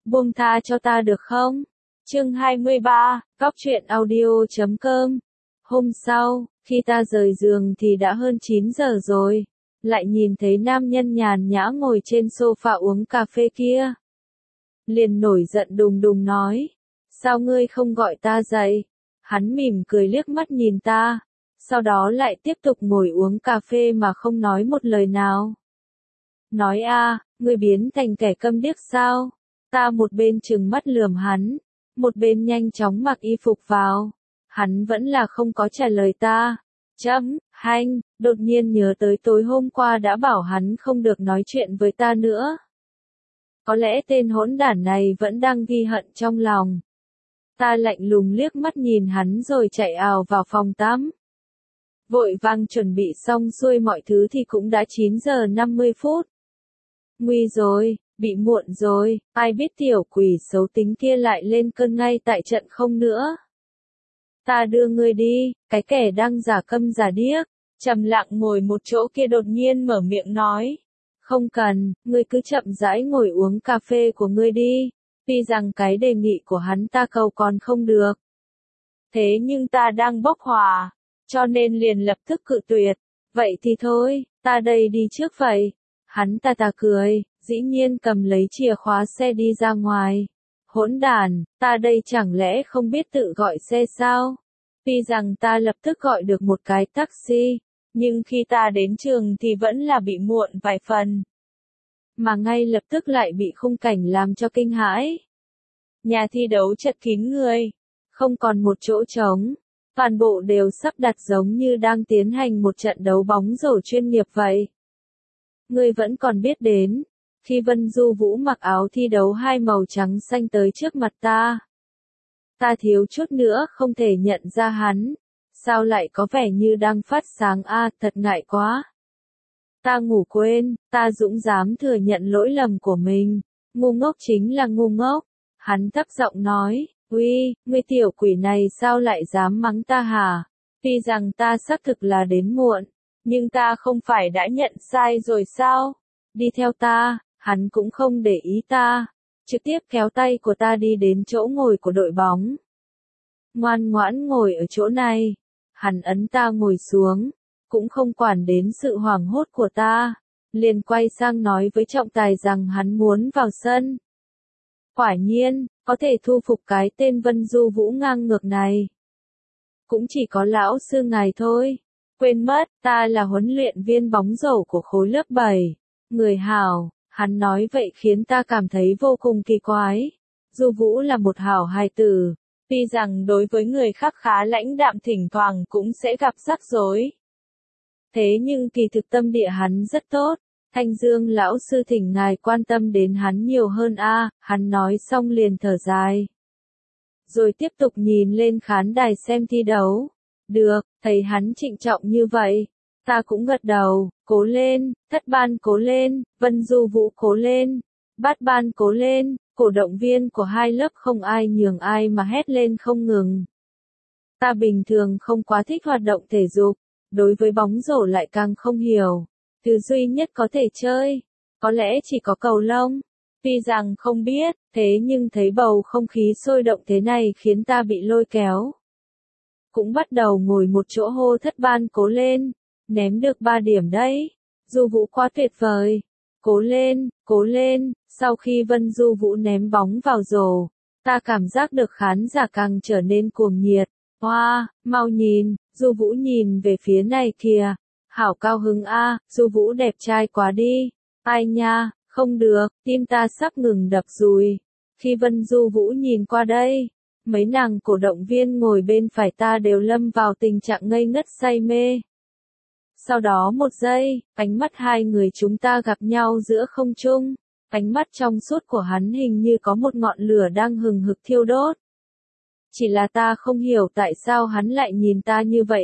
buông tha cho ta được không? Chương 23, Cóc truyện audio.com. Hôm sau, khi ta rời giường thì đã hơn 9 giờ rồi, lại nhìn thấy nam nhân nhàn nhã ngồi trên sofa uống cà phê kia. Liền nổi giận đùng đùng nói, sao ngươi không gọi ta dậy? Hắn mỉm cười liếc mắt nhìn ta, sau đó lại tiếp tục ngồi uống cà phê mà không nói một lời nào. Nói ngươi biến thành kẻ câm điếc sao? Ta một bên trừng mắt lườm hắn, một bên nhanh chóng mặc y phục vào. Hắn vẫn là không có trả lời ta. Hanh, đột nhiên nhớ tới tối hôm qua đã bảo hắn không được nói chuyện với ta nữa. Có lẽ tên hỗn đản này vẫn đang ghi hận trong lòng. Ta lạnh lùng liếc mắt nhìn hắn rồi chạy ào vào phòng tắm. Vội vàng chuẩn bị xong xuôi mọi thứ thì cũng đã 9 giờ 50 phút. Nguy rồi, bị muộn rồi, ai biết tiểu quỷ xấu tính kia lại lên cơn ngay tại trận không nữa. Ta đưa ngươi đi, cái kẻ đang giả câm giả điếc, trầm lặng ngồi một chỗ kia đột nhiên mở miệng nói. Không cần, ngươi cứ chậm rãi ngồi uống cà phê của ngươi đi, tuy rằng cái đề nghị của hắn ta cầu còn không được. Thế nhưng ta đang bốc hỏa, cho nên liền lập tức cự tuyệt, vậy thì thôi, ta đây đi trước vậy. Hắn ta cười, dĩ nhiên cầm lấy chìa khóa xe đi ra ngoài. Hỗn đản, ta đây chẳng lẽ không biết tự gọi xe sao? Tuy rằng ta lập tức gọi được một cái taxi, nhưng khi ta đến trường thì vẫn là bị muộn vài phần. Mà ngay lập tức lại bị khung cảnh làm cho kinh hãi. Nhà thi đấu chật kín người, không còn một chỗ trống, toàn bộ đều sắp đặt giống như đang tiến hành một trận đấu bóng rổ chuyên nghiệp vậy. Ngươi vẫn còn biết đến, khi Vân Du Vũ mặc áo thi đấu hai màu trắng xanh tới trước mặt ta. Ta thiếu chút nữa không thể nhận ra hắn, sao lại có vẻ như đang phát sáng thật ngại quá. Ta ngủ quên, ta dũng dám thừa nhận lỗi lầm của mình, ngu ngốc chính là ngu ngốc. Hắn thấp giọng nói, uy, ngươi tiểu quỷ này sao lại dám mắng ta hả? Tuy rằng ta xác thực là đến muộn, nhưng ta không phải đã nhận sai rồi sao? Đi theo ta, hắn cũng không để ý ta, trực tiếp kéo tay của ta đi đến chỗ ngồi của đội bóng. Ngoan ngoãn ngồi ở chỗ này, hắn ấn ta ngồi xuống, cũng không quản đến sự hoảng hốt của ta, liền quay sang nói với trọng tài rằng hắn muốn vào sân. Quả nhiên, có thể thu phục cái tên Vân Du Vũ ngang ngược này. Cũng chỉ có lão sư ngài thôi. Quên mất, ta là huấn luyện viên bóng rổ của khối lớp 7. Người hảo, hắn nói vậy khiến ta cảm thấy vô cùng kỳ quái. Du Vũ là một hảo hài tử, tuy rằng đối với người khác khá lãnh đạm thỉnh thoảng cũng sẽ gặp rắc rối. Thế nhưng kỳ thực tâm địa hắn rất tốt. Thanh Dương lão sư thỉnh ngài quan tâm đến hắn nhiều hơn hắn nói xong liền thở dài. Rồi tiếp tục nhìn lên khán đài xem thi đấu. Được, thấy hắn trịnh trọng như vậy. Ta cũng gật đầu, cố lên, thất ban cố lên, Vân Du Vũ cố lên, bát ban cố lên, cổ động viên của hai lớp không ai nhường ai mà hét lên không ngừng. Ta bình thường không quá thích hoạt động thể dục, đối với bóng rổ lại càng không hiểu. Thứ duy nhất có thể chơi, có lẽ chỉ có cầu lông. Tuy rằng không biết, thế nhưng thấy bầu không khí sôi động thế này khiến ta bị lôi kéo. Cũng bắt đầu ngồi một chỗ hô thất ban cố lên, ném được 3 điểm đấy. Du Vũ quá tuyệt vời. Cố lên, sau khi Vân Du Vũ ném bóng vào rổ, ta cảm giác được khán giả càng trở nên cuồng nhiệt. Wow, mau nhìn, Du Vũ nhìn về phía này kìa. Hảo cao hứng Du Vũ đẹp trai quá đi. Ai nha, không được, tim ta sắp ngừng đập rồi. Khi Vân Du Vũ nhìn qua đây, mấy nàng cổ động viên ngồi bên phải ta đều lâm vào tình trạng ngây ngất say mê. Sau đó một giây, ánh mắt hai người chúng ta gặp nhau giữa không trung. Ánh mắt trong suốt của hắn hình như có một ngọn lửa đang hừng hực thiêu đốt. Chỉ là ta không hiểu tại sao hắn lại nhìn ta như vậy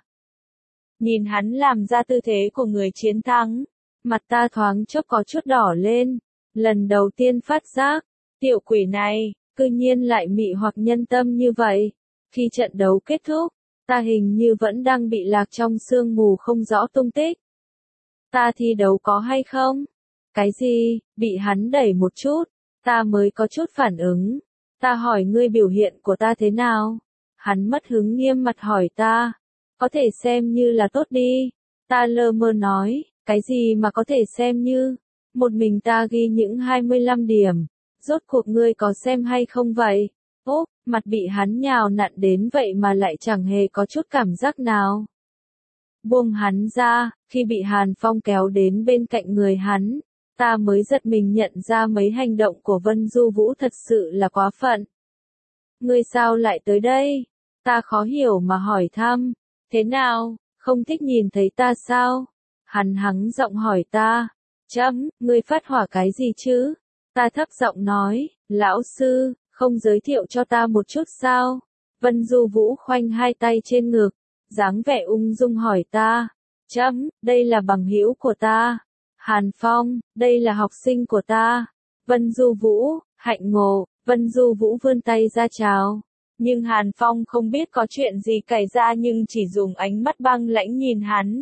Nhìn hắn làm ra tư thế của người chiến thắng, mặt ta thoáng chốc có chút đỏ lên, lần đầu tiên phát giác, tiểu quỷ này, cư nhiên lại mị hoặc nhân tâm như vậy. Khi trận đấu kết thúc, ta hình như vẫn đang bị lạc trong sương mù không rõ tung tích. Ta thi đấu có hay không? Cái gì, bị hắn đẩy một chút, Ta mới có chút phản ứng. Ta hỏi ngươi biểu hiện của ta thế nào? Hắn mất hứng nghiêm mặt hỏi ta. Có thể xem như là tốt đi. Ta lơ mơ nói, cái gì mà có thể xem như? Một mình ta ghi những 25 điểm. Rốt cuộc ngươi có xem hay không vậy? Úp, mặt bị hắn nhào nặn đến vậy mà lại chẳng hề có chút cảm giác nào. Buông hắn ra, khi bị Hàn Phong kéo đến bên cạnh người hắn, ta mới giật mình nhận ra mấy hành động của Vân Du Vũ thật sự là quá phận. Ngươi sao lại tới đây? Ta khó hiểu mà hỏi thăm. Thế nào, không thích nhìn thấy ta sao? Hắn hắng giọng hỏi ta. Ngươi phát hỏa cái gì chứ? Ta thấp giọng nói, lão sư, không giới thiệu cho ta một chút sao? Vân Du Vũ khoanh hai tay trên ngực, dáng vẻ ung dung hỏi ta. Đây là bằng hữu của ta. Hàn Phong, đây là học sinh của ta. Vân Du Vũ, hạnh ngộ. Vân Du Vũ vươn tay ra chào. Nhưng Hàn Phong không biết có chuyện gì xảy ra nhưng chỉ dùng ánh mắt băng lãnh nhìn hắn.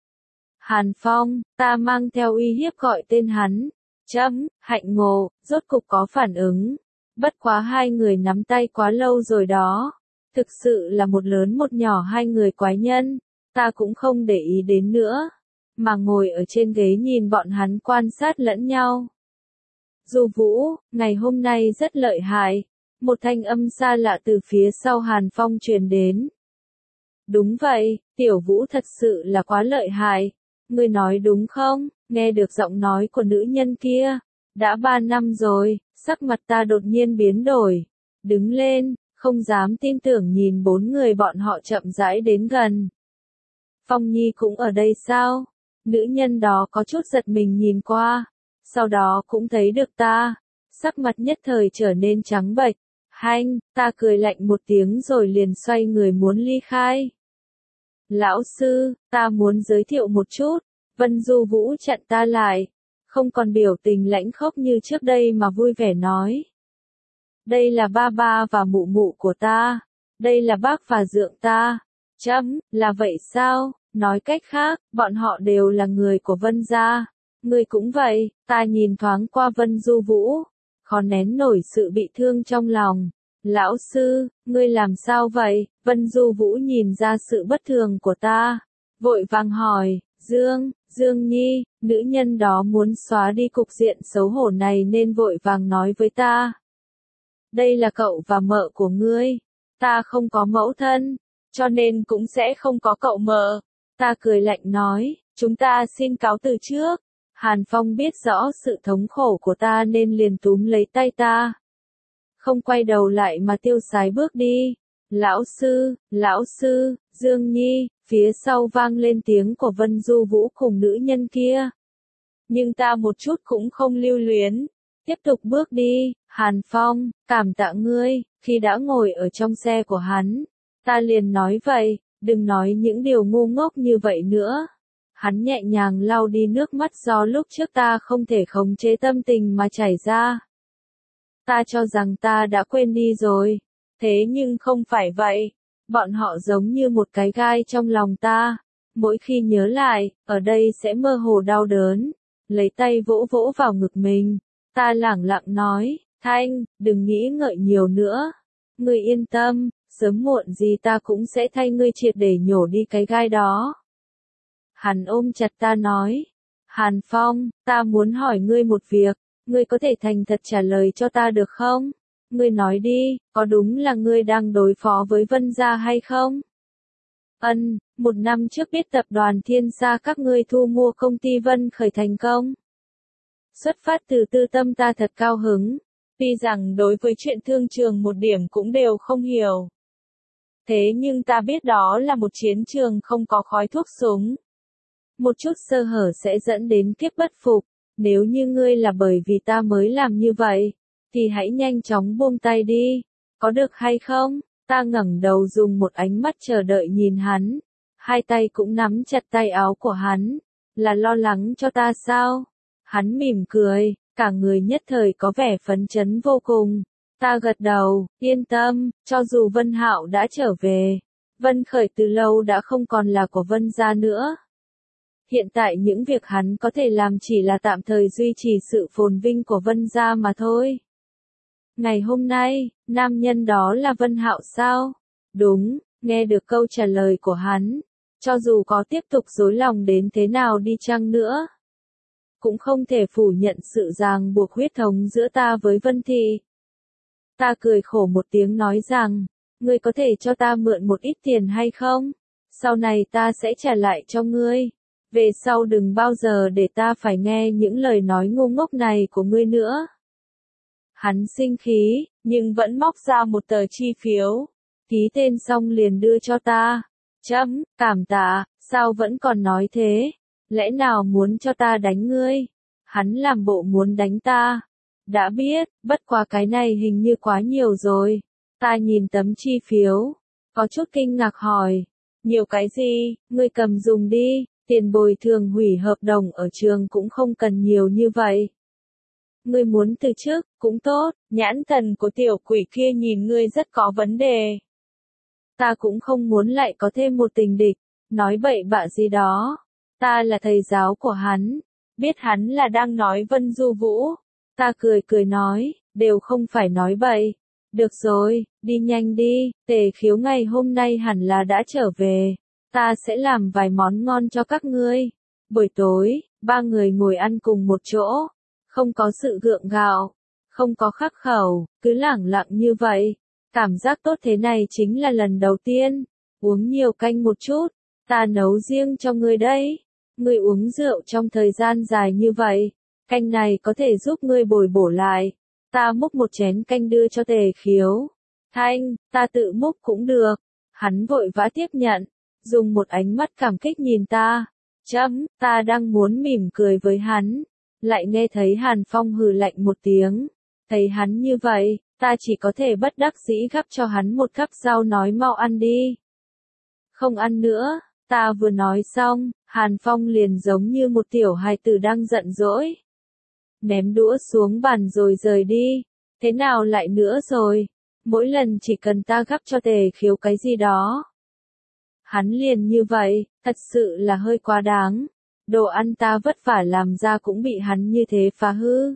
Hàn Phong, ta mang theo uy hiếp gọi tên hắn. Hạnh ngộ, rốt cục có phản ứng. Bất quá hai người nắm tay quá lâu rồi đó. Thực sự là một lớn một nhỏ hai người quái nhân. Ta cũng không để ý đến nữa. Mà ngồi ở trên ghế nhìn bọn hắn quan sát lẫn nhau. Du Vũ, ngày hôm nay rất lợi hại. Một thanh âm xa lạ từ phía sau Hàn Phong truyền đến. Đúng vậy, Tiểu Vũ thật sự là quá lợi hại. Ngươi nói đúng không? Nghe được giọng nói của nữ nhân kia. Đã 3 năm rồi, sắc mặt ta đột nhiên biến đổi. Đứng lên, không dám tin tưởng nhìn bốn người bọn họ chậm rãi đến gần. Phong Nhi cũng ở đây sao? Nữ nhân đó có chút giật mình nhìn qua. Sau đó cũng thấy được ta. Sắc mặt nhất thời trở nên trắng bệch. Hanh, ta cười lạnh một tiếng rồi liền xoay người muốn ly khai. Lão sư, ta muốn giới thiệu một chút. Vân Du Vũ chặn ta lại. Không còn biểu tình lãnh khốc như trước đây mà vui vẻ nói. Đây là ba ba và mụ mụ của ta. Đây là bác và dượng ta. Là vậy sao? Nói cách khác, bọn họ đều là người của Vân gia. Ngươi cũng vậy, ta nhìn thoáng qua Vân Du Vũ. Khó nén nổi sự bị thương trong lòng. Lão sư, ngươi làm sao vậy? Vân Du Vũ nhìn ra sự bất thường của ta. Vội vàng hỏi, Dương Nhi, nữ nhân đó muốn xóa đi cục diện xấu hổ này nên vội vàng nói với ta. Đây là cậu và mợ của ngươi. Ta không có mẫu thân, cho nên cũng sẽ không có cậu mợ. Ta cười lạnh nói, chúng ta xin cáo từ trước. Hàn Phong biết rõ sự thống khổ của ta nên liền túm lấy tay ta. Không quay đầu lại mà tiêu sái bước đi. Lão sư, Dương Nhi, phía sau vang lên tiếng của Vân Du Vũ cùng nữ nhân kia. Nhưng ta một chút cũng không lưu luyến. Tiếp tục bước đi, Hàn Phong, cảm tạ ngươi, khi đã ngồi ở trong xe của hắn. Ta liền nói vậy, đừng nói những điều ngu ngốc như vậy nữa. Hắn nhẹ nhàng lau đi nước mắt do lúc trước ta không thể khống chế tâm tình mà chảy ra. Ta cho rằng ta đã quên đi rồi. Thế nhưng không phải vậy. Bọn họ giống như một cái gai trong lòng ta. Mỗi khi nhớ lại, ở đây sẽ mơ hồ đau đớn. Lấy tay vỗ vỗ vào ngực mình. Ta lẳng lặng nói, Thanh, đừng nghĩ ngợi nhiều nữa. Ngươi yên tâm, sớm muộn gì ta cũng sẽ thay ngươi triệt để nhổ đi cái gai đó. Hắn ôm chặt ta nói, Hàn Phong, ta muốn hỏi ngươi một việc, ngươi có thể thành thật trả lời cho ta được không? Ngươi nói đi, có đúng là ngươi đang đối phó với Vân gia hay không? Một năm trước biết tập đoàn Thiên Sa các ngươi thu mua công ty Vân Khởi thành công. Xuất phát từ tư tâm ta thật cao hứng, tuy rằng đối với chuyện thương trường một điểm cũng đều không hiểu. Thế nhưng ta biết đó là một chiến trường không có khói thuốc súng. Một chút sơ hở sẽ dẫn đến kiếp bất phục, nếu như ngươi là bởi vì ta mới làm như vậy, thì hãy nhanh chóng buông tay đi, có được hay không? Ta ngẩng đầu dùng một ánh mắt chờ đợi nhìn hắn, hai tay cũng nắm chặt tay áo của hắn, là lo lắng cho ta sao? Hắn mỉm cười, cả người nhất thời có vẻ phấn chấn vô cùng. Ta gật đầu, yên tâm, cho dù Vân Hạo đã trở về, Vân Khởi từ lâu đã không còn là của Vân gia nữa. Hiện tại những việc hắn có thể làm chỉ là tạm thời duy trì sự phồn vinh của Vân gia mà thôi. Ngày hôm nay, nam nhân đó là Vân Hạo sao? Đúng, nghe được câu trả lời của hắn. Cho dù có tiếp tục dối lòng đến thế nào đi chăng nữa, cũng không thể phủ nhận sự ràng buộc huyết thống giữa ta với Vân Thị. Ta cười khổ một tiếng nói rằng, ngươi có thể cho ta mượn một ít tiền hay không? Sau này ta sẽ trả lại cho ngươi. Về sau đừng bao giờ để ta phải nghe những lời nói ngu ngốc này của ngươi nữa. Hắn sinh khí, nhưng vẫn móc ra một tờ chi phiếu. Ký tên xong liền đưa cho ta. Cảm tạ, sao vẫn còn nói thế? Lẽ nào muốn cho ta đánh ngươi? Hắn làm bộ muốn đánh ta. Đã biết, bất quá cái này hình như quá nhiều rồi. Ta nhìn tấm chi phiếu, có chút kinh ngạc hỏi. Nhiều cái gì, ngươi cầm dùng đi, tiền bồi thường hủy hợp đồng ở trường cũng không cần nhiều như vậy. Ngươi muốn từ chức, cũng tốt, nhãn thần của tiểu quỷ kia nhìn ngươi rất có vấn đề. Ta cũng không muốn lại có thêm một tình địch, nói bậy bạ gì đó. Ta là thầy giáo của hắn, biết hắn là đang nói Vân Du Vũ. Ta cười nói, đều không phải nói bậy. Được rồi, đi nhanh đi, Tề Khiếu ngày hôm nay hẳn là đã trở về. Ta sẽ làm vài món ngon cho các ngươi. Buổi tối, ba người ngồi ăn cùng một chỗ. Không có sự gượng gạo, không có khắc khẩu, cứ lẳng lặng như vậy. Cảm giác tốt thế này chính là lần đầu tiên. Uống nhiều canh một chút, ta nấu riêng cho ngươi đấy. Ngươi uống rượu trong thời gian dài như vậy, canh này có thể giúp ngươi bồi bổ lại. Ta múc một chén canh đưa cho Tề Khiếu. Thanh, ta tự múc cũng được. Hắn vội vã tiếp nhận, dùng một ánh mắt cảm kích nhìn ta. Ta đang muốn mỉm cười với hắn, lại nghe thấy Hàn Phong hừ lạnh một tiếng. Thấy hắn như vậy, ta chỉ có thể bất đắc dĩ gắp cho hắn một cắp rau nói mau ăn đi. Không ăn nữa, ta vừa nói xong, Hàn Phong liền giống như một tiểu hài tử đang giận dỗi. Ném đũa xuống bàn rồi rời đi. Thế nào lại nữa rồi? Mỗi lần chỉ cần ta gắp cho Tề Khiếu cái gì đó. Hắn liền như vậy, thật sự là hơi quá đáng. Đồ ăn ta vất vả làm ra cũng bị hắn như thế phá hư.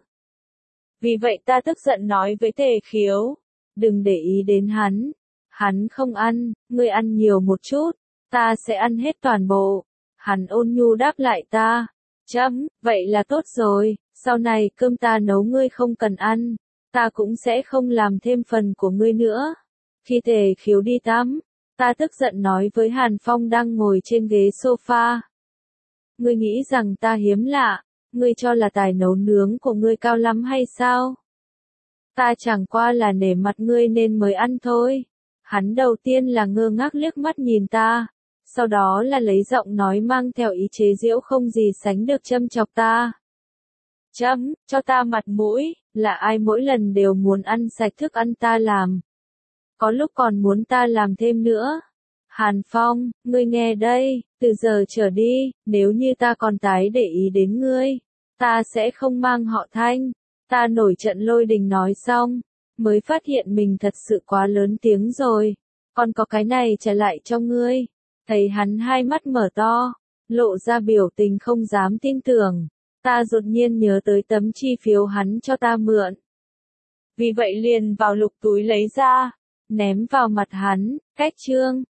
Vì vậy ta tức giận nói với Tề Khiếu, đừng để ý đến hắn. Hắn không ăn, ngươi ăn nhiều một chút, ta sẽ ăn hết toàn bộ. Hắn ôn nhu đáp lại ta. Vậy là tốt rồi, sau này cơm ta nấu ngươi không cần ăn, ta cũng sẽ không làm thêm phần của ngươi nữa. Khi Tề Khiếu đi tắm, ta tức giận nói với Hàn Phong đang ngồi trên ghế sofa. Ngươi nghĩ rằng ta hiếm lạ, ngươi cho là tài nấu nướng của ngươi cao lắm hay sao? Ta chẳng qua là nể mặt ngươi nên mới ăn thôi. Hắn đầu tiên là ngơ ngác liếc mắt nhìn ta, sau đó là lấy giọng nói mang theo ý chế giễu không gì sánh được châm chọc ta. Cho ta mặt mũi, là ai mỗi lần đều muốn ăn sạch thức ăn ta làm. Có lúc còn muốn ta làm thêm nữa. Hàn Phong, ngươi nghe đây, từ giờ trở đi, nếu như ta còn tái để ý đến ngươi, ta sẽ không mang họ Thanh. Ta nổi trận lôi đình nói xong, mới phát hiện mình thật sự quá lớn tiếng rồi. Còn có cái này trả lại cho ngươi. Thấy hắn hai mắt mở to, lộ ra biểu tình không dám tin tưởng. Ta đột nhiên nhớ tới tấm chi phiếu hắn cho ta mượn. Vì vậy liền vào lục túi lấy ra, ném vào mặt hắn, cách chương.